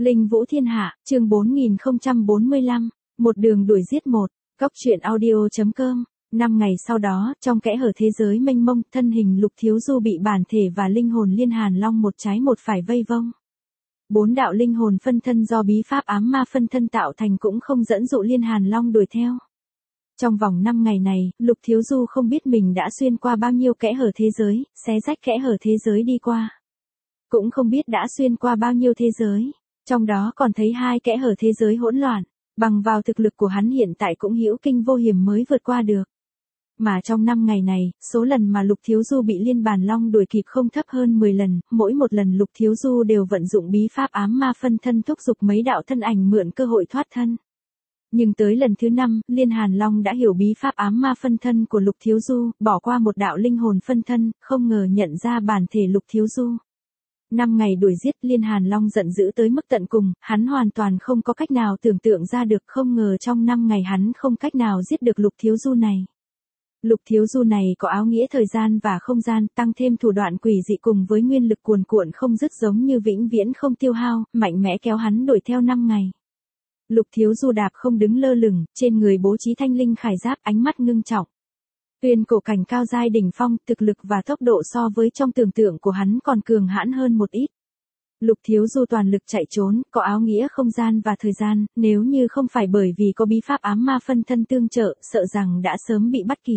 Linh Vũ Thiên Hạ, chương 4045, một đường đuổi giết một, Cóc truyện audio.com. 5 ngày sau đó, trong kẽ hở thế giới mênh mông, thân hình Lục Thiếu Du bị bản thể và linh hồn Liên Hàn Long một trái một phải vây vông. 4 đạo linh hồn phân thân do bí pháp ám ma phân thân tạo thành cũng không dẫn dụ Liên Hàn Long đuổi theo. Trong vòng 5 ngày này, Lục Thiếu Du không biết mình đã xuyên qua bao nhiêu kẽ hở thế giới, xé rách kẽ hở thế giới đi qua. Cũng không biết đã xuyên qua bao nhiêu thế giới, trong đó còn thấy 2 kẽ hở thế giới hỗn loạn, bằng vào thực lực của hắn hiện tại cũng hữu kinh vô hiểm mới vượt qua được. Mà trong 5 ngày này, số lần mà Lục Thiếu Du bị Liên Bàn Long đuổi kịp không thấp hơn 10 lần, mỗi một lần Lục Thiếu Du đều vận dụng bí pháp ám ma phân thân thúc giục mấy đạo thân ảnh mượn cơ hội thoát thân. Nhưng tới lần thứ 5, Liên Hàn Long đã hiểu bí pháp ám ma phân thân của Lục Thiếu Du, bỏ qua một đạo linh hồn phân thân, không ngờ nhận ra bản thể Lục Thiếu Du. 5 ngày đuổi giết, Liên Hàn Long giận dữ tới mức tận cùng, hắn hoàn toàn không có cách nào tưởng tượng ra được, không ngờ trong 5 ngày hắn không cách nào giết được Lục Thiếu Du này. Lục Thiếu Du này có áo nghĩa thời gian và không gian, tăng thêm thủ đoạn quỷ dị cùng với nguyên lực cuồn cuộn không dứt giống như vĩnh viễn không tiêu hao, mạnh mẽ kéo hắn đuổi theo 5 ngày. Lục Thiếu Du đạp không đứng lơ lửng, trên người bố trí thanh linh khải giáp, ánh mắt ngưng trọng. Tuyên cổ cảnh cao giai đỉnh phong, thực lực và tốc độ so với trong tưởng tượng của hắn còn cường hãn hơn một ít. Lục Thiếu Du toàn lực chạy trốn, có áo nghĩa không gian và thời gian, nếu như không phải bởi vì có bí pháp ám ma phân thân tương trợ, sợ rằng đã sớm bị bắt kịp.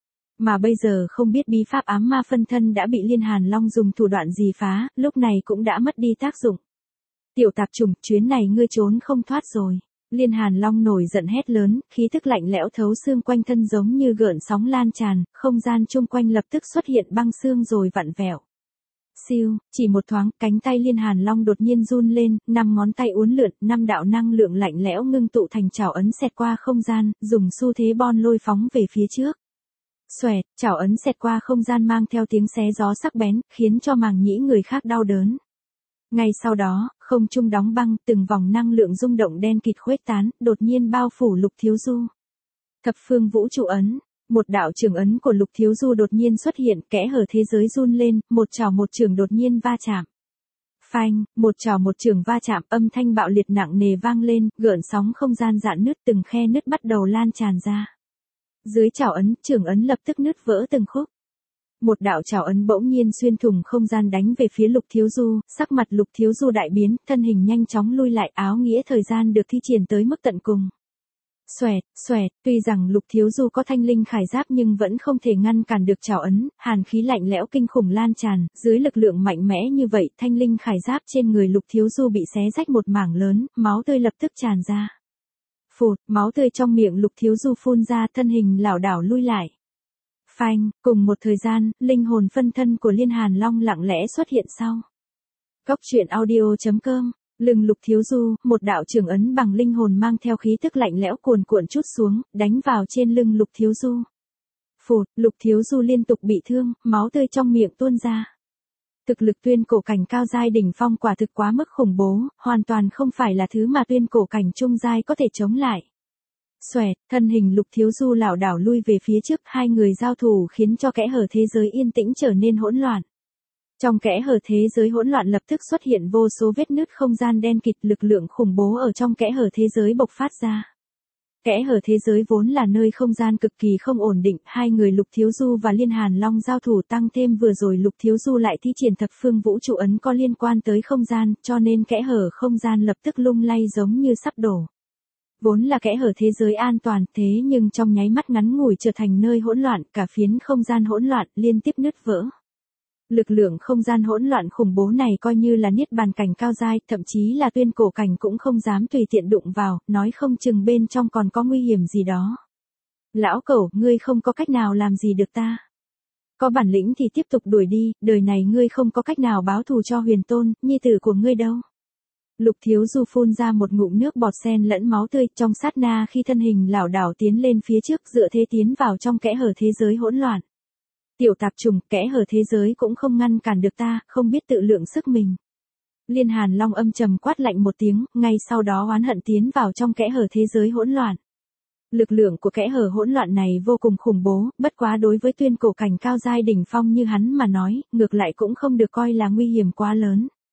Mà bây giờ không biết bí pháp ám ma phân thân đã bị Liên Hàn Long dùng thủ đoạn gì phá, lúc này cũng đã mất đi tác dụng. Tiểu tạp chủng, chuyến này ngươi trốn không thoát rồi. Liên Hàn Long nổi giận hét lớn, khí tức lạnh lẽo thấu xương quanh thân giống như gợn sóng lan tràn, không gian chung quanh lập tức xuất hiện băng xương rồi vặn vẹo. Siêu, chỉ một thoáng, cánh tay Liên Hàn Long đột nhiên run lên, 5 ngón tay uốn lượn, 5 đạo năng lượng lạnh lẽo ngưng tụ thành chảo ấn xẹt qua không gian, dùng xu thế bon lôi phóng về phía trước. Xoẹt, chảo ấn xẹt qua không gian mang theo tiếng xé gió sắc bén, khiến cho màng nhĩ người khác đau đớn. Ngay sau đó, không trung đóng băng, từng vòng năng lượng rung động đen kịt khuếch tán, đột nhiên bao phủ Lục Thiếu Du. Thập phương vũ trụ ấn, một đạo trường ấn của Lục Thiếu Du đột nhiên xuất hiện, kẽ hở thế giới run lên, một chảo một trường đột nhiên va chạm. Phanh, một chảo một trường va chạm, âm thanh bạo liệt nặng nề vang lên, gợn sóng không gian rạn nứt, từng khe nứt bắt đầu lan tràn ra. Dưới chảo ấn, trường ấn lập tức nứt vỡ từng khúc. Một đạo chảo ấn bỗng nhiên xuyên thủng không gian đánh về phía Lục Thiếu Du, sắc mặt Lục Thiếu Du đại biến, thân hình nhanh chóng lui lại, áo nghĩa thời gian được thi triển tới mức tận cùng. Xoẹt, xoẹt, tuy rằng Lục Thiếu Du có thanh linh khải giáp nhưng vẫn không thể ngăn cản được chảo ấn, hàn khí lạnh lẽo kinh khủng lan tràn, dưới lực lượng mạnh mẽ như vậy, thanh linh khải giáp trên người Lục Thiếu Du bị xé rách một mảng lớn, máu tươi lập tức tràn ra. Phụt, máu tươi trong miệng Lục Thiếu Du phun ra, thân hình lảo đảo lui lại. Phanh, cùng một thời gian, linh hồn phân thân của Liên Hàn Long lặng lẽ xuất hiện sau. Cóc truyện audio.com, lưng Lục Thiếu Du, một đạo trường ấn bằng linh hồn mang theo khí tức lạnh lẽo cuồn cuộn trút xuống, đánh vào trên lưng Lục Thiếu Du. Phụt, Lục Thiếu Du liên tục bị thương, máu tươi trong miệng tuôn ra. Thực lực tuyên cổ cảnh cao giai đỉnh phong quả thực quá mức khủng bố, hoàn toàn không phải là thứ mà tuyên cổ cảnh trung giai có thể chống lại. Xoẹt, thân hình Lục Thiếu Du lảo đảo lui về phía trước, 2 người giao thủ khiến cho kẽ hở thế giới yên tĩnh trở nên hỗn loạn. Trong kẽ hở thế giới hỗn loạn lập tức xuất hiện vô số vết nứt không gian đen kịt, lực lượng khủng bố ở trong kẽ hở thế giới bộc phát ra. Kẽ hở thế giới vốn là nơi không gian cực kỳ không ổn định, 2 người Lục Thiếu Du và Liên Hàn Long giao thủ tăng thêm vừa rồi Lục Thiếu Du lại thi triển thập phương vũ trụ ấn có liên quan tới không gian, cho nên kẽ hở không gian lập tức lung lay giống như sắp đổ. Vốn là kẽ hở thế giới an toàn, thế nhưng trong nháy mắt ngắn ngủi trở thành nơi hỗn loạn, cả phiến không gian hỗn loạn, liên tiếp nứt vỡ. Lực lượng không gian hỗn loạn khủng bố này coi như là niết bàn cảnh cao giai, thậm chí là tuyên cổ cảnh cũng không dám tùy tiện đụng vào, nói không chừng bên trong còn có nguy hiểm gì đó. Lão cẩu, ngươi không có cách nào làm gì được ta. Có bản lĩnh thì tiếp tục đuổi đi, đời này ngươi không có cách nào báo thù cho Huyền Tôn, nhi tử của ngươi đâu. Lục Thiếu Du phun ra một ngụm nước bọt xen lẫn máu tươi, trong sát na khi thân hình lảo đảo tiến lên phía trước, dựa thế tiến vào trong kẽ hở thế giới hỗn loạn. Tiểu tạp trùng, kẽ hở thế giới cũng không ngăn cản được ta, không biết tự lượng sức mình. Liên Hàn Long âm trầm quát lạnh một tiếng, ngay sau đó oán hận tiến vào trong kẽ hở thế giới hỗn loạn. Lực lượng của kẽ hở hỗn loạn này vô cùng khủng bố, bất quá đối với tuyên cổ cảnh cao giai đỉnh phong như hắn mà nói, ngược lại cũng không được coi là nguy hiểm quá lớn.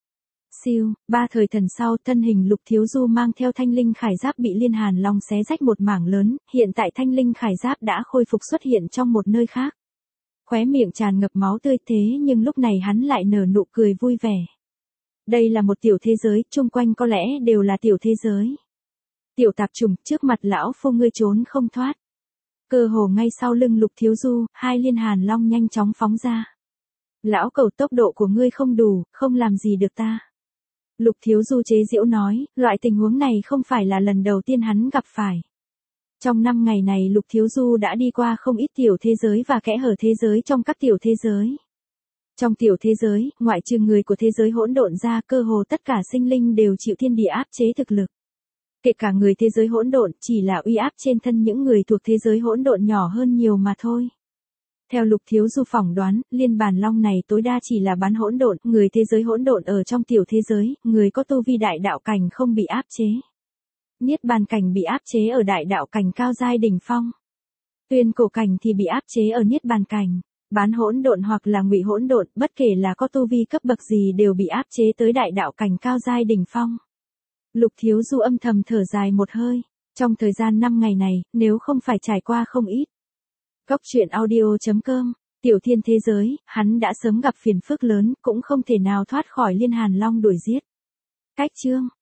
Siêu, ba thời thần sau, thân hình Lục Thiếu Du mang theo thanh linh khải giáp bị Liên Hàn Long xé rách một mảng lớn, hiện tại thanh linh khải giáp đã khôi phục xuất hiện trong một nơi khác. Khóe miệng tràn ngập máu tươi thế nhưng lúc này hắn lại nở nụ cười vui vẻ. Đây là một tiểu thế giới, chung quanh có lẽ đều là tiểu thế giới. Tiểu tạp trùng, trước mặt lão phu ngươi trốn không thoát. Cơ hồ ngay sau lưng Lục Thiếu Du, hai Liên Hàn Long nhanh chóng phóng ra. Lão cẩu, tốc độ của ngươi không đủ, không làm gì được ta. Lục Thiếu Du chế giễu nói, loại tình huống này không phải là lần đầu tiên hắn gặp phải. Trong 5 ngày này Lục Thiếu Du đã đi qua không ít tiểu thế giới và kẽ hở thế giới trong các tiểu thế giới. Trong tiểu thế giới, ngoại trừ người của thế giới hỗn độn ra, cơ hồ tất cả sinh linh đều chịu thiên địa áp chế thực lực. Kể cả người thế giới hỗn độn, chỉ là uy áp trên thân những người thuộc thế giới hỗn độn nhỏ hơn nhiều mà thôi. Theo Lục Thiếu Du phỏng đoán, Liên Bàn Long này tối đa chỉ là bán hỗn độn, người thế giới hỗn độn ở trong tiểu thế giới, người có tu vi đại đạo cảnh không bị áp chế. Niết bàn cảnh bị áp chế ở đại đạo cảnh cao giai đỉnh phong. Tuyên cổ cảnh thì bị áp chế ở niết bàn cảnh. Bán hỗn độn hoặc là ngụy hỗn độn, bất kể là có tu vi cấp bậc gì đều bị áp chế tới đại đạo cảnh cao giai đỉnh phong. Lục Thiếu Du âm thầm thở dài một hơi. Trong thời gian 5 ngày này, nếu không phải trải qua không ít. Cốc truyện audio.com, tiểu thiên thế giới, hắn đã sớm gặp phiền phức lớn, cũng không thể nào thoát khỏi Liên Hàn Long đuổi giết. Cách chương